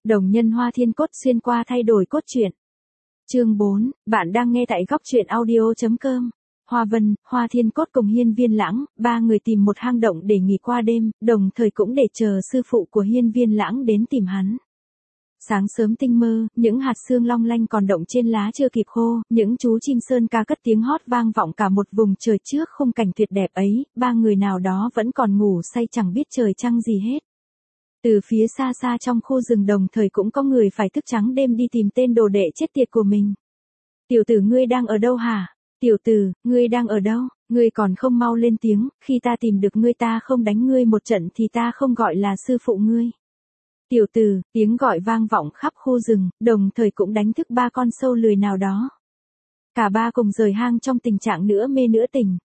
Đồng nhân Hoa Thiên Cốt xuyên qua thay đổi cốt truyện. Chương 4, bạn đang nghe tại góc truyện audio.com. Hoa Vân, Hoa Thiên Cốt cùng Hiên Viên Lãng, ba người tìm một hang động để nghỉ qua đêm, đồng thời cũng để chờ sư phụ của Hiên Viên Lãng đến tìm hắn. Sáng sớm tinh mơ, những hạt sương long lanh còn động trên lá chưa kịp khô, những chú chim sơn ca cất tiếng hót vang vọng cả một vùng trời trước khung cảnh tuyệt đẹp ấy, ba người nào đó vẫn còn ngủ say chẳng biết trời trăng gì hết. Từ phía xa xa trong khu rừng đồng thời cũng có người phải thức trắng đêm đi tìm tên đồ đệ chết tiệt của mình. Tiểu tử ngươi đang ở đâu hả? Tiểu tử, ngươi đang ở đâu? Ngươi còn không mau lên tiếng, khi ta tìm được ngươi ta không đánh ngươi một trận thì ta không gọi là sư phụ ngươi. Tiểu tử, tiếng gọi vang vọng khắp khu rừng, đồng thời cũng đánh thức ba con sâu lười nào đó. Cả ba cùng rời hang trong tình trạng nửa mê nửa tỉnh.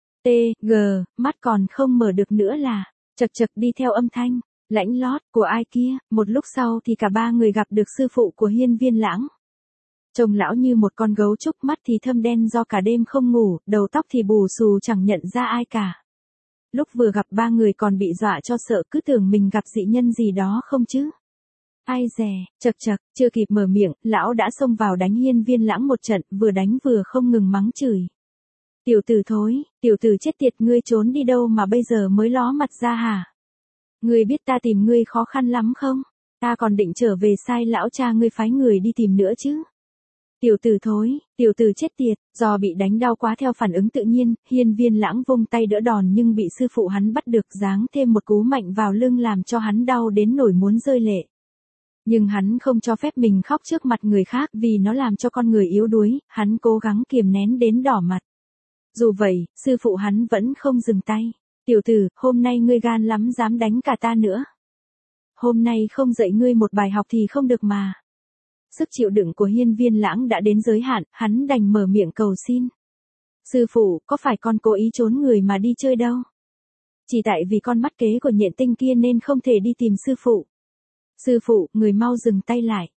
Mắt còn không mở được nữa là, chật chật đi theo âm thanh lãnh lót của ai kia, một lúc sau thì cả ba người gặp được sư phụ của Hiên Viên Lãng. Trông lão như một con gấu trúc, mắt thì thâm đen do cả đêm không ngủ, đầu tóc thì bù xù chẳng nhận ra ai cả. Lúc vừa gặp ba người còn bị dọa cho sợ, cứ tưởng mình gặp dị nhân gì đó không chứ. Ai dè, chật chật, chưa kịp mở miệng, lão đã xông vào đánh Hiên Viên Lãng một trận, vừa đánh vừa không ngừng mắng chửi. Tiểu tử thối, tiểu tử chết tiệt, ngươi trốn đi đâu mà bây giờ mới ló mặt ra hả? Ngươi biết ta tìm ngươi khó khăn lắm không? Ta còn định trở về sai lão cha ngươi phái người đi tìm nữa chứ. Tiểu tử thối, tiểu tử chết tiệt, do bị đánh đau quá theo phản ứng tự nhiên, Hiên Viên Lãng vung tay đỡ đòn nhưng bị sư phụ hắn bắt được, giáng thêm một cú mạnh vào lưng làm cho hắn đau đến nổi muốn rơi lệ. Nhưng hắn không cho phép mình khóc trước mặt người khác vì nó làm cho con người yếu đuối, hắn cố gắng kiềm nén đến đỏ mặt. Dù vậy, sư phụ hắn vẫn không dừng tay. Tiểu tử, hôm nay ngươi gan lắm dám đánh cả ta nữa. Hôm nay không dạy ngươi một bài học thì không được mà. Sức chịu đựng của Hiên Viên Lãng đã đến giới hạn, hắn đành mở miệng cầu xin. Sư phụ, có phải con cố ý trốn người mà đi chơi đâu? Chỉ tại vì con mắt kế của Nhện Tinh kia nên không thể đi tìm sư phụ. Sư phụ, người mau dừng tay lại.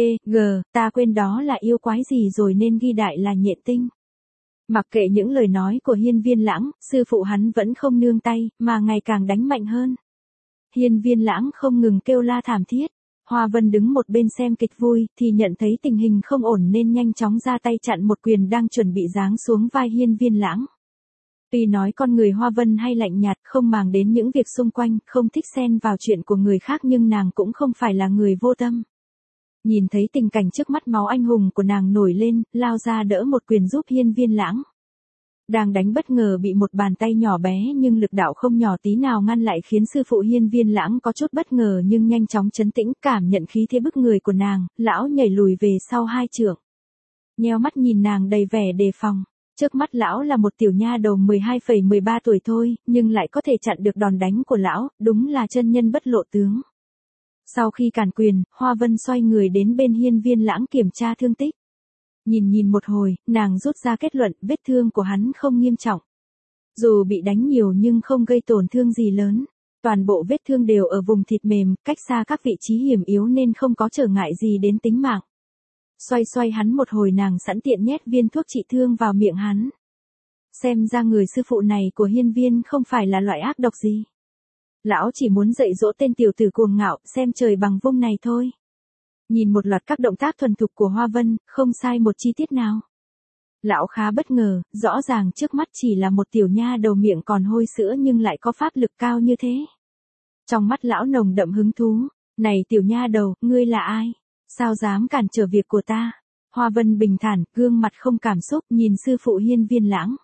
Ta quên đó là yêu quái gì rồi nên ghi đại là Nhện Tinh. Mặc kệ những lời nói của Hiên Viên Lãng, sư phụ hắn vẫn không nương tay, mà ngày càng đánh mạnh hơn. Hiên Viên Lãng không ngừng kêu la thảm thiết. Hoa Vân đứng một bên xem kịch vui, thì nhận thấy tình hình không ổn nên nhanh chóng ra tay chặn một quyền đang chuẩn bị giáng xuống vai Hiên Viên Lãng. Tuy nói con người Hoa Vân hay lạnh nhạt, không màng đến những việc xung quanh, không thích xen vào chuyện của người khác, nhưng nàng cũng không phải là người vô tâm. Nhìn thấy tình cảnh trước mắt, máu anh hùng của nàng nổi lên, lao ra đỡ một quyền giúp Hiên Viên Lãng. Đang đánh bất ngờ bị một bàn tay nhỏ bé nhưng lực đạo không nhỏ tí nào ngăn lại, khiến sư phụ Hiên Viên Lãng có chút bất ngờ nhưng nhanh chóng trấn tĩnh, cảm nhận khí thế bức người của nàng, lão nhảy lùi về sau 2 trượng. Nheo mắt nhìn nàng đầy vẻ đề phòng. Trước mắt lão là một tiểu nha đầu 12,13 tuổi thôi, nhưng lại có thể chặn được đòn đánh của lão, đúng là chân nhân bất lộ tướng. Sau khi cản quyền, Hoa Vân xoay người đến bên Hiên Viên Lãng kiểm tra thương tích. Nhìn một hồi, nàng rút ra kết luận vết thương của hắn không nghiêm trọng. Dù bị đánh nhiều nhưng không gây tổn thương gì lớn. Toàn bộ vết thương đều ở vùng thịt mềm, cách xa các vị trí hiểm yếu nên không có trở ngại gì đến tính mạng. Xoay hắn một hồi, nàng sẵn tiện nhét viên thuốc trị thương vào miệng hắn. Xem ra người sư phụ này của Hiên Viên không phải là loại ác độc gì. Lão chỉ muốn dạy dỗ tên tiểu tử cuồng ngạo, xem trời bằng vung này thôi. Nhìn một loạt các động tác thuần thục của Hoa Vân, không sai một chi tiết nào. Lão khá bất ngờ, rõ ràng trước mắt chỉ là một tiểu nha đầu miệng còn hôi sữa nhưng lại có pháp lực cao như thế. Trong mắt lão nồng đậm hứng thú. Này tiểu nha đầu, ngươi là ai? Sao dám cản trở việc của ta? Hoa Vân bình thản, gương mặt không cảm xúc, nhìn sư phụ Hiên Viên Lãng.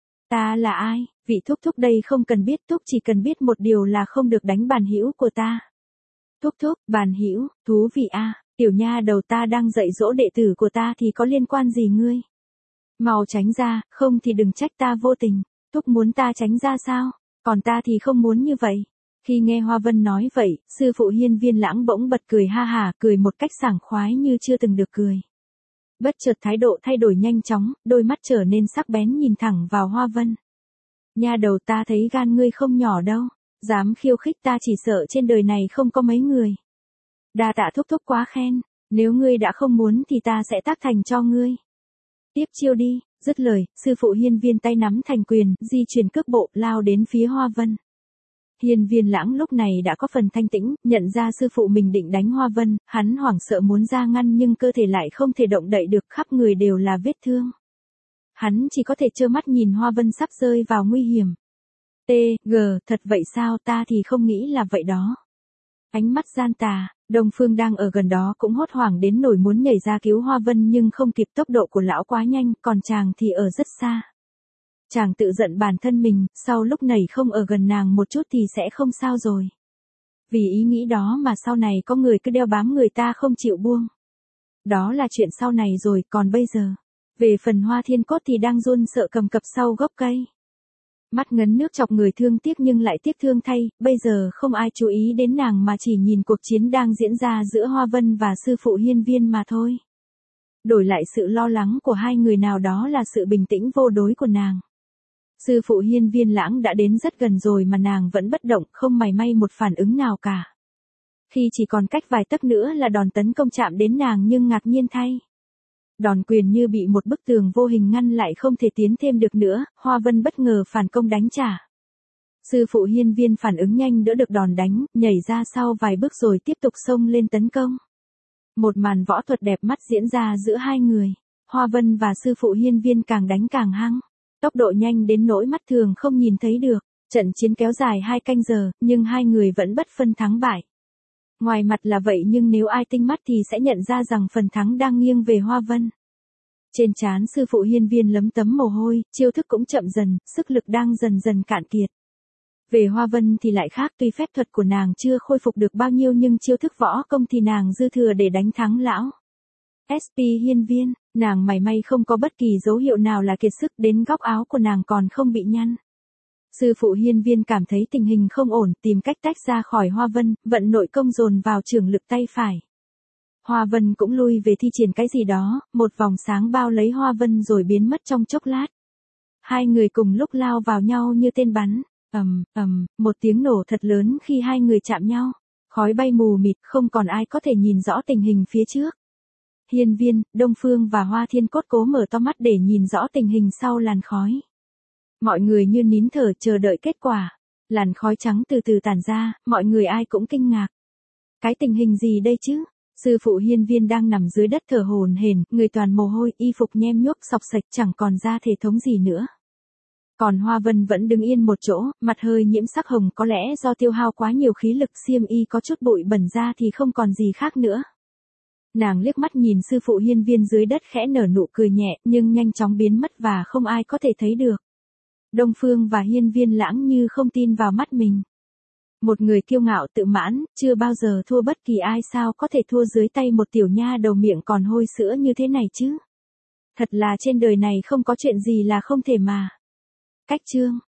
Ta là ai? Vị thúc thúc đây không cần biết, thúc chỉ cần biết một điều là không được đánh bàn hữu của ta. Thúc thúc, bàn hữu, thú vị a. Tiểu nha đầu, ta đang dạy dỗ đệ tử của ta thì có liên quan gì ngươi? Mau tránh ra, không thì đừng trách ta vô tình. Thúc muốn ta tránh ra sao? Còn ta thì không muốn như vậy. Khi nghe Hoa Vân nói vậy, sư phụ Hiên Viên Lãng bỗng bật cười ha hả, cười một cách sảng khoái như chưa từng được cười. Bất chợt thái độ thay đổi nhanh chóng, đôi mắt trở nên sắc bén nhìn thẳng vào Hoa Vân. Nha đầu, ta thấy gan ngươi không nhỏ đâu. Dám khiêu khích ta chỉ sợ trên đời này không có mấy người. Đa tạ thúc thúc quá khen, nếu ngươi đã không muốn thì ta sẽ tác thành cho ngươi. Tiếp chiêu đi. Dứt lời, sư phụ Hiên Viên tay nắm thành quyền, di chuyển cước bộ, lao đến phía Hoa Vân. Hiên Viên Lãng lúc này đã có phần thanh tĩnh, nhận ra sư phụ mình định đánh Hoa Vân, hắn hoảng sợ muốn ra ngăn nhưng cơ thể lại không thể động đậy được, khắp người đều là vết thương. Hắn chỉ có thể trơ mắt nhìn Hoa Vân sắp rơi vào nguy hiểm. Thật vậy sao, ta thì không nghĩ là vậy đó. Ánh mắt gian tà, Đông Phương đang ở gần đó cũng hốt hoảng đến nỗi muốn nhảy ra cứu Hoa Vân nhưng không kịp, tốc độ của lão quá nhanh, còn chàng thì ở rất xa. Chàng tự giận bản thân mình, sau lúc này không ở gần nàng một chút thì sẽ không sao rồi. Vì ý nghĩ đó mà sau này có người cứ đeo bám người ta không chịu buông. Đó là chuyện sau này rồi, còn bây giờ. Về phần Hoa Thiên Cốt thì đang run sợ cầm cập sau gốc cây. Mắt ngấn nước chọc người thương tiếc nhưng lại tiếc thương thay, bây giờ không ai chú ý đến nàng mà chỉ nhìn cuộc chiến đang diễn ra giữa Hoa Vân và sư phụ Hiên Viên mà thôi. Đổi lại sự lo lắng của hai người nào đó là sự bình tĩnh vô đối của nàng. Sư phụ Hiên Viên Lãng đã đến rất gần rồi mà nàng vẫn bất động, không mảy may một phản ứng nào cả. Khi chỉ còn cách vài tấc nữa là đòn tấn công chạm đến nàng nhưng ngạc nhiên thay. Đòn quyền như bị một bức tường vô hình ngăn lại không thể tiến thêm được nữa, Hoa Vân bất ngờ phản công đánh trả. Sư phụ Hiên Viên phản ứng nhanh đỡ được đòn đánh, nhảy ra sau vài bước rồi tiếp tục xông lên tấn công. Một màn võ thuật đẹp mắt diễn ra giữa hai người, Hoa Vân và sư phụ Hiên Viên càng đánh càng hăng, tốc độ nhanh đến nỗi mắt thường không nhìn thấy được. Trận chiến kéo dài 2 canh giờ, nhưng hai người vẫn bất phân thắng bại. Ngoài mặt là vậy nhưng nếu ai tinh mắt thì sẽ nhận ra rằng phần thắng đang nghiêng về Hoa Vân. Trên trán sư phụ Hiên Viên lấm tấm mồ hôi, chiêu thức cũng chậm dần, sức lực đang dần dần cạn kiệt. Về Hoa Vân thì lại khác, tuy phép thuật của nàng chưa khôi phục được bao nhiêu nhưng chiêu thức võ công thì nàng dư thừa để đánh thắng lão SP Hiên Viên, nàng mảy may không có bất kỳ dấu hiệu nào là kiệt sức, đến góc áo của nàng còn không bị nhăn. Sư phụ Hiên Viên cảm thấy tình hình không ổn, tìm cách tách ra khỏi Hoa Vân, vận nội công dồn vào chưởng lực tay phải. Hoa Vân cũng lui về thi triển cái gì đó, một vòng sáng bao lấy Hoa Vân rồi biến mất trong chốc lát. Hai người cùng lúc lao vào nhau như tên bắn, một tiếng nổ thật lớn khi hai người chạm nhau. Khói bay mù mịt, không còn ai có thể nhìn rõ tình hình phía trước. Hiên Viên, Đông Phương và Hoa Thiên Cốt cố mở to mắt để nhìn rõ tình hình sau làn khói. Mọi người như nín thở chờ đợi kết quả. Làn khói trắng từ từ tản ra, mọi người ai cũng kinh ngạc. Cái tình hình gì đây chứ? Sư phụ Hiên Viên đang nằm dưới đất thở hổn hển, người toàn mồ hôi, y phục nhem nhuốc xộc xệch, chẳng còn da thể thống gì nữa. Còn Hoa Vân vẫn đứng yên một chỗ, mặt hơi nhiễm sắc hồng, có lẽ do tiêu hao quá nhiều khí lực, xiêm y có chút bụi bẩn ra thì không còn gì khác nữa. Nàng liếc mắt nhìn sư phụ Hiên Viên dưới đất khẽ nở nụ cười nhẹ, nhưng nhanh chóng biến mất và không ai có thể thấy được. Đông Phương và Hiên Viên Lãng như không tin vào mắt mình. Một người kiêu ngạo tự mãn, chưa bao giờ thua bất kỳ ai, sao có thể thua dưới tay một tiểu nha đầu miệng còn hôi sữa như thế này chứ? Thật là trên đời này không có chuyện gì là không thể mà. Cách chương